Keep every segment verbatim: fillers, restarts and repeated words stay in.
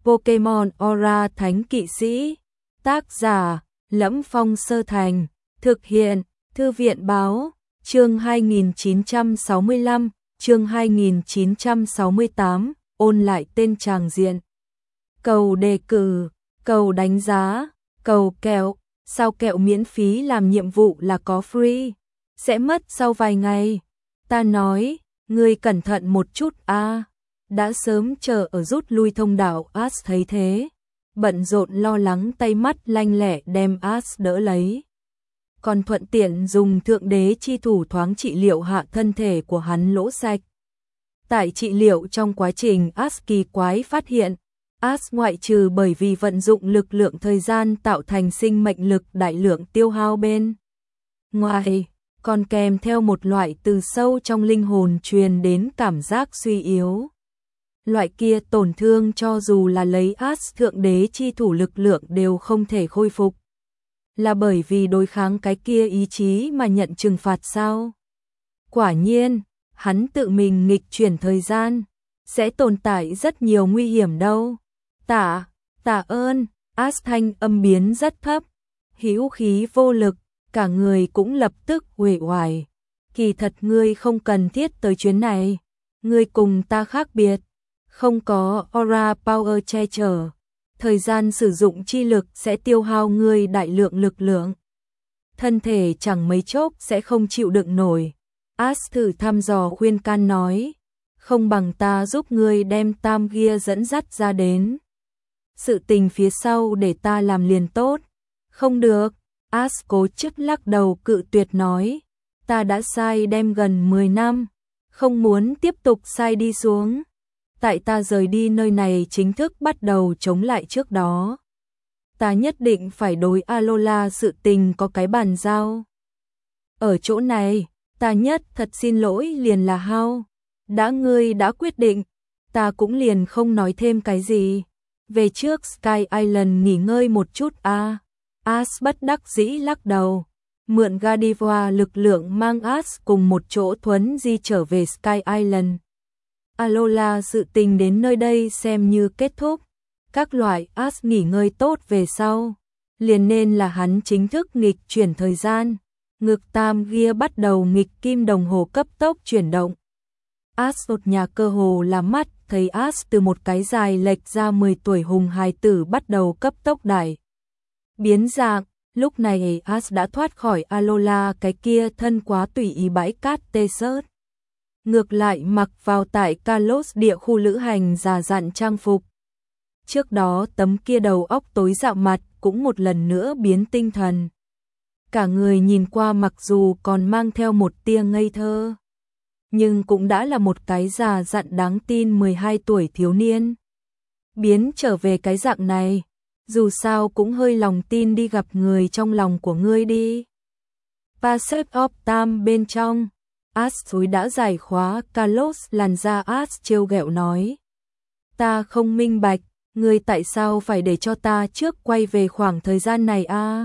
Pokemon Aura Thánh Kỵ Sĩ. Tác giả: Lẫm Phong Sơ Thành. Thực hiện: Thư viện Báo. Chương hai nghìn chín trăm sáu mươi lăm, chương hai nghìn chín trăm sáu mươi tám, ôn lại tên tràng diện. Cầu đề cử, cầu đánh giá, cầu kẹo. Sao kẹo miễn phí làm nhiệm vụ là có free? Sẽ mất sau vài ngày. Ta nói, ngươi cẩn thận một chút a. Đã sớm chờ ở rút lui thông đạo. As thấy thế, bận rộn lo lắng, tay mắt lanh lẹ đem As đỡ lấy. Còn thuận tiện dùng thượng đế chi thủ thoáng trị liệu hạ thân thể của hắn lỗ sạch. Tại trị liệu trong quá trình, As kỳ quái phát hiện, As ngoại trừ bởi vì vận dụng lực lượng thời gian tạo thành sinh mệnh lực đại lượng tiêu hao bên ngoài, còn kèm theo một loại từ sâu trong linh hồn truyền đến cảm giác suy yếu. Loại kia tổn thương cho dù là lấy As thượng đế chi thủ lực lượng đều không thể khôi phục. Là bởi vì đối kháng cái kia ý chí mà nhận trừng phạt sao? Quả nhiên, hắn tự mình nghịch chuyển thời gian, sẽ tồn tại rất nhiều nguy hiểm đâu. Tạ, tạ ơn. As thanh âm biến rất thấp, hữu khí vô lực, cả người cũng lập tức uể oải. Kỳ thật ngươi không cần thiết tới chuyến này, ngươi cùng ta khác biệt, không có Aura Power che chở. Thời gian sử dụng chi lực sẽ tiêu hao ngươi đại lượng lực lượng. Thân thể chẳng mấy chốc sẽ không chịu đựng nổi. As thử thăm dò khuyên can nói, không bằng ta giúp ngươi đem Tam Gia dẫn dắt ra đến. Sự tình phía sau để ta làm liền tốt. Không được. As cố chấp lắc đầu cự tuyệt nói, ta đã sai đem gần mười năm, không muốn tiếp tục sai đi xuống. Tại ta rời đi nơi này chính thức bắt đầu chống lại trước đó, ta nhất định phải đối Alola sự tình có cái bàn giao. Ở chỗ này, ta nhất thật xin lỗi liền là Hao. Đã ngươi đã quyết định, ta cũng liền không nói thêm cái gì. Về trước Sky Island nghỉ ngơi một chút a. À. As bất đắc dĩ lắc đầu, mượn Gardevoir lực lượng mang As cùng một chỗ thuấn di trở về Sky Island. Alola sự tình đến nơi đây xem như kết thúc. Các loại As nghỉ ngơi tốt về sau, liền nên là hắn chính thức nghịch chuyển thời gian. Ngực Tam Gia bắt đầu nghịch kim đồng hồ cấp tốc chuyển động. As một nhà cơ hồ là mắt thấy As từ một cái dài lệch ra mười tuổi hùng hài tử bắt đầu cấp tốc đại biến dạng. Lúc này As đã thoát khỏi Alola cái kia thân quá tùy ý bãi cát tê sớt. Ngược lại mặc vào tại Kalos địa khu lữ hành già dặn trang phục. Trước đó tấm kia đầu óc tối dạo mặt cũng một lần nữa biến tinh thần. Cả người nhìn qua mặc dù còn mang theo một tia ngây thơ, nhưng cũng đã là một cái già dặn đáng tin mười hai tuổi thiếu niên. Biến trở về cái dạng này, dù sao cũng hơi lòng tin đi gặp người trong lòng của ngươi đi. Pacific of Time bên trong, As suối đã giải khóa Kalos làn da. As trêu ghẹo nói, ta không minh bạch, ngươi tại sao phải để cho ta trước quay về khoảng thời gian này a? À?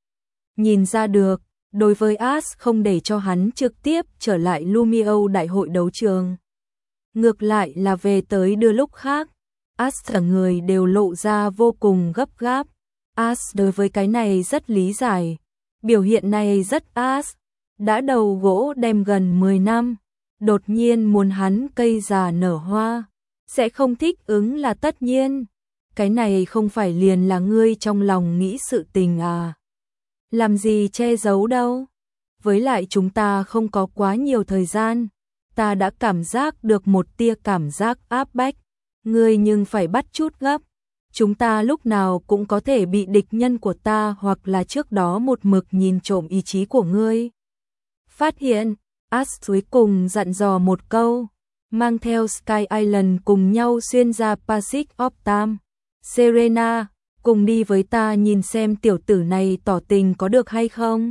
Nhìn ra được, đối với As không để cho hắn trực tiếp trở lại Lumiose đại hội đấu trường, ngược lại là về tới đưa lúc khác. As cả người đều lộ ra vô cùng gấp gáp. As đối với cái này rất lý giải, biểu hiện này rất As. Đã đầu gỗ đem gần mười năm, đột nhiên muốn hắn cây già nở hoa, sẽ không thích ứng là tất nhiên. Cái này không phải liền là ngươi trong lòng nghĩ sự tình à? Làm gì che giấu đâu. Với lại chúng ta không có quá nhiều thời gian, ta đã cảm giác được một tia cảm giác áp bách. Ngươi nhưng phải bắt chút gấp. Chúng ta lúc nào cũng có thể bị địch nhân của ta hoặc là trước đó một mực nhìn trộm ý chí của ngươi phát hiện. As cuối cùng dặn dò một câu, mang theo Sky Island cùng nhau xuyên ra Pacific of Time. Serena, cùng đi với ta nhìn xem tiểu tử này tỏ tình có được hay không.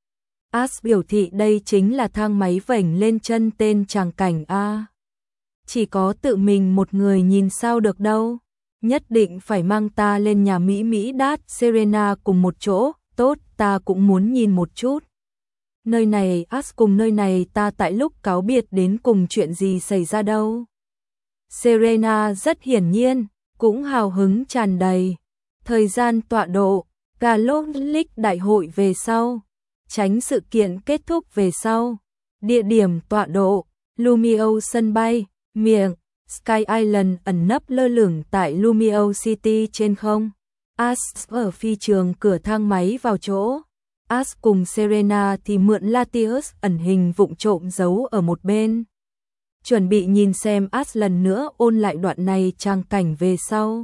As biểu thị đây chính là thang máy vểnh lên chân tên tràng cảnh a. Chỉ có tự mình một người nhìn sao được đâu. Nhất định phải mang ta lên nhà Mỹ Mỹ đát Serena cùng một chỗ. Tốt, ta cũng muốn nhìn một chút. Nơi này As cùng nơi này ta tại lúc cáo biệt đến cùng chuyện gì xảy ra đâu. Serena rất hiển nhiên, cũng hào hứng tràn đầy. Thời gian tọa độ, Galactic đại hội về sau, tránh sự kiện kết thúc về sau. Địa điểm tọa độ, Lumio sân bay, miệng, Sky Island ẩn nấp lơ lửng tại Lumio City trên không. Ash ở phi trường cửa thang máy vào chỗ. Ash cùng Serena thì mượn Latius ẩn hình vụng trộm giấu ở một bên. Chuẩn bị nhìn xem Ash lần nữa ôn lại đoạn này trang cảnh về sau.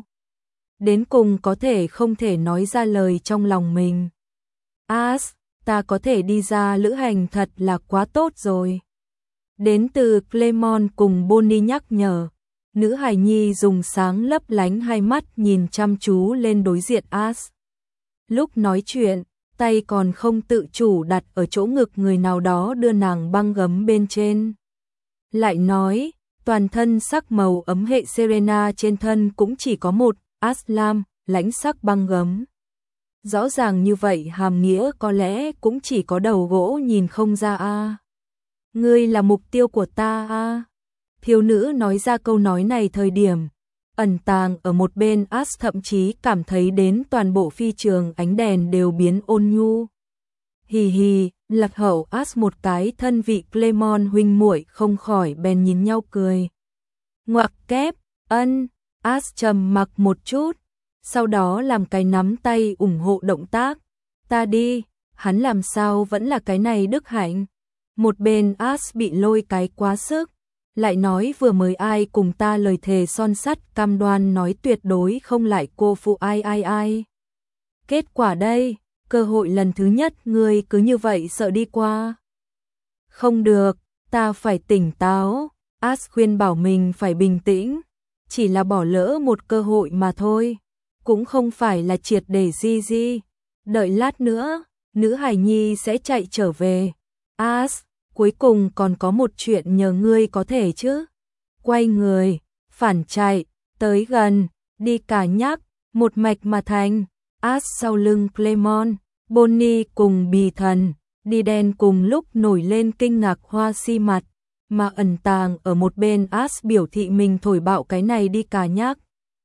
Đến cùng có thể không thể nói ra lời trong lòng mình. Ash, ta có thể đi ra lữ hành thật là quá tốt rồi. Đến từ Clemon cùng Bonnie nhắc nhở. Nữ hài nhi dùng sáng lấp lánh hai mắt nhìn chăm chú lên đối diện Ash. Lúc nói chuyện, tay còn không tự chủ đặt ở chỗ ngực người nào đó đưa nàng băng gấm bên trên. Lại nói, toàn thân sắc màu ấm hệ Serena trên thân cũng chỉ có một, Ash lam, lãnh sắc băng gấm. Rõ ràng như vậy hàm nghĩa có lẽ cũng chỉ có đầu gỗ nhìn không ra a. À. Ngươi là mục tiêu của ta a. À. Thiếu nữ nói ra câu nói này thời điểm, ẩn tàng ở một bên Ash thậm chí cảm thấy đến toàn bộ phi trường ánh đèn đều biến ôn nhu. Hì hì, lạc hậu Ash một cái thân vị Clemon huynh muội không khỏi bèn nhìn nhau cười. Ngoặc kép, ân, Ash trầm mặc một chút, sau đó làm cái nắm tay ủng hộ động tác. Ta đi, hắn làm sao vẫn là cái này đức hạnh. Một bên Ash bị lôi cái quá sức. Lại nói vừa mới ai cùng ta lời thề son sắt cam đoan nói tuyệt đối không lại cô phụ ai ai ai. Kết quả đây, cơ hội lần thứ nhất ngươi cứ như vậy sợ đi qua. Không được, ta phải tỉnh táo, Ash khuyên bảo mình phải bình tĩnh, chỉ là bỏ lỡ một cơ hội mà thôi, cũng không phải là triệt để di di. Đợi lát nữa, nữ hài nhi sẽ chạy trở về. Ash, cuối cùng còn có một chuyện nhờ ngươi có thể chứ. Quay người, phản chạy, tới gần, đi cả nhắc, một mạch mà thành. Ash sau lưng Clemon, Bonnie cùng Bì Thần, đi đen cùng lúc nổi lên kinh ngạc hoa si mặt, mà ẩn tàng ở một bên Ash biểu thị mình thổi bạo cái này đi cả nhắc.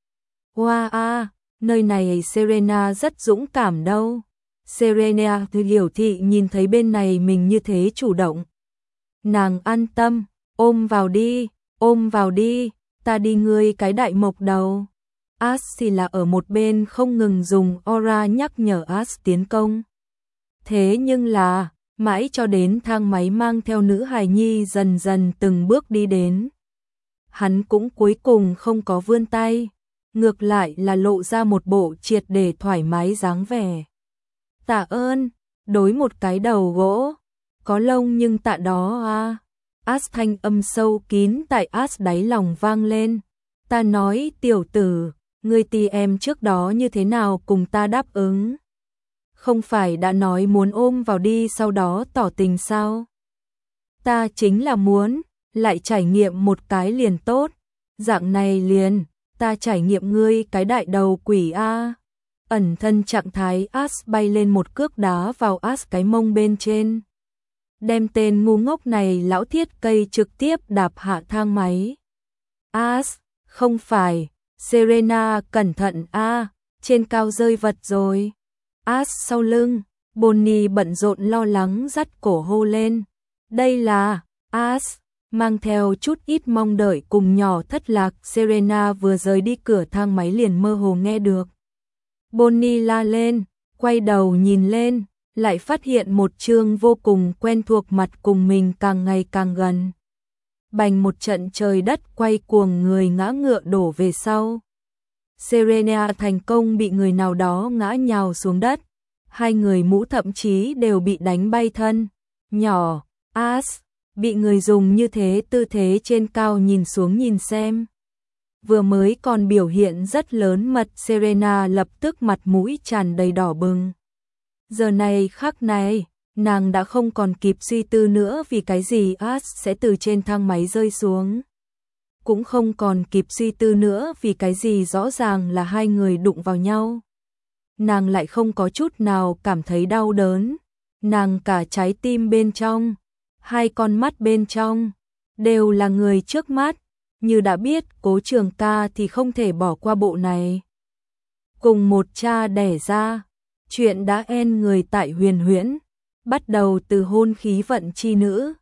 Hoa wow, a, nơi này Serena rất dũng cảm đâu. Serena thì hiểu thị nhìn thấy bên này mình như thế chủ động. Nàng an tâm, ôm vào đi, ôm vào đi, ta đi ngươi cái đại mộc đầu. Ash thì là ở một bên không ngừng dùng aura nhắc nhở Ash tiến công. Thế nhưng là, mãi cho đến thang máy mang theo nữ hài nhi dần dần từng bước đi đến. Hắn cũng cuối cùng không có vươn tay, ngược lại là lộ ra một bộ triệt để thoải mái dáng vẻ. Tạ ơn, đối một cái đầu gỗ. Có lông nhưng tạ đó à. Ash thanh âm sâu kín tại Ash đáy lòng vang lên. Ta nói tiểu tử, ngươi tì em trước đó như thế nào cùng ta đáp ứng. Không phải đã nói muốn ôm vào đi sau đó tỏ tình sao. Ta chính là muốn, lại trải nghiệm một cái liền tốt. Dạng này liền, ta trải nghiệm ngươi cái đại đầu quỷ a. À. Ẩn thân trạng thái Ash bay lên một cước đá vào Ash cái mông bên trên. Đem tên ngu ngốc này lão thiết cây trực tiếp đạp hạ thang máy. Ash, không phải, Serena cẩn thận a, trên cao rơi vật rồi. Ash sau lưng, Bonnie bận rộn lo lắng dắt cổ hô lên. Đây là, Ash, mang theo chút ít mong đợi cùng nhỏ thất lạc. Serena vừa rời đi cửa thang máy liền mơ hồ nghe được. Bonnie la lên, quay đầu nhìn lên. Lại phát hiện một trương vô cùng quen thuộc mặt cùng mình càng ngày càng gần. Bành một trận trời đất quay cuồng người ngã ngựa đổ về sau. Serena thành công bị người nào đó ngã nhào xuống đất. Hai người mũ thậm chí đều bị đánh bay thân. Nhỏ, Ash, bị người dùng như thế tư thế trên cao nhìn xuống nhìn xem. Vừa mới còn biểu hiện rất lớn mật Serena lập tức mặt mũi tràn đầy đỏ bừng. Giờ này khắc này, nàng đã không còn kịp suy tư nữa vì cái gì Ash sẽ từ trên thang máy rơi xuống. Cũng không còn kịp suy tư nữa vì cái gì rõ ràng là hai người đụng vào nhau. Nàng lại không có chút nào cảm thấy đau đớn. Nàng cả trái tim bên trong, hai con mắt bên trong, đều là người trước mắt. như đã biết Cố Trường Ca thì không thể bỏ qua bộ này. Cùng một cha đẻ ra, chuyện đã en người tại Huyền Huyễn, bắt đầu từ hôn khí vận chi nữ,